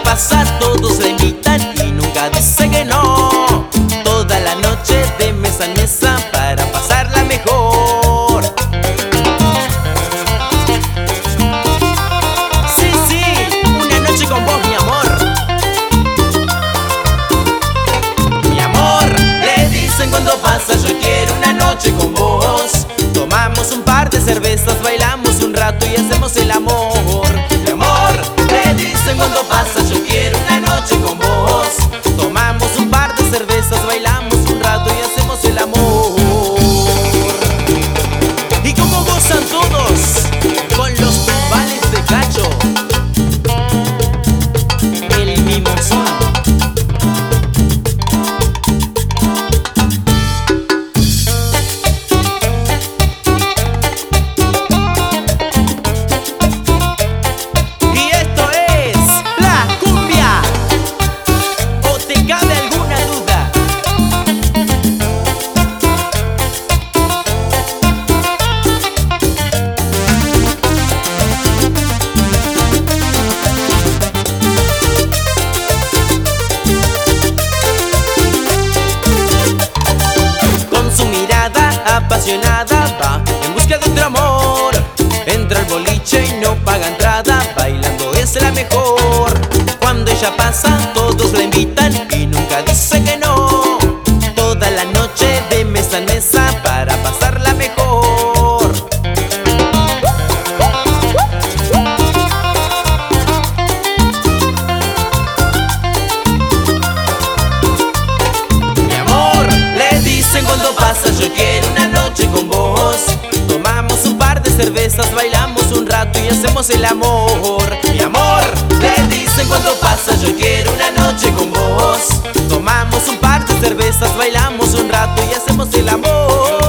pasa, todos la invitan y nunca dice que no. Toda la noche de mesa en mesa para pasarla mejor. Sí, sí, una noche con vos, mi amor. Mi amor, le dicen cuando pasa, yo quiero una noche con vos. Tomamos un par de cervezas, bailamos un rato y hacemos el amor. Mi amor, le dicen cuando pasa, yo quiero una noche con vos. Tomamos un par de cervezas, bailamos un rato y hacemos el amor. ¿Y cómo gozan todos con los timbales de Cacho? El mimosón. Apasionada va en busca de otro amor. Entra al boliche y no paga entrada, bailando es la mejor. Cuando ella pasa, todos la invitan y nunca dice que no. Toda la noche de mesa en mesa para pasarla mejor. Mi amor, le dicen cuando pasa, yo quiero una noche con vos. Tomamos un par de cervezas, bailamos un rato y hacemos el amor. Mi amor, le dicen cuando pasa, yo quiero una noche con vos. Tomamos un par de cervezas, bailamos un rato y hacemos el amor.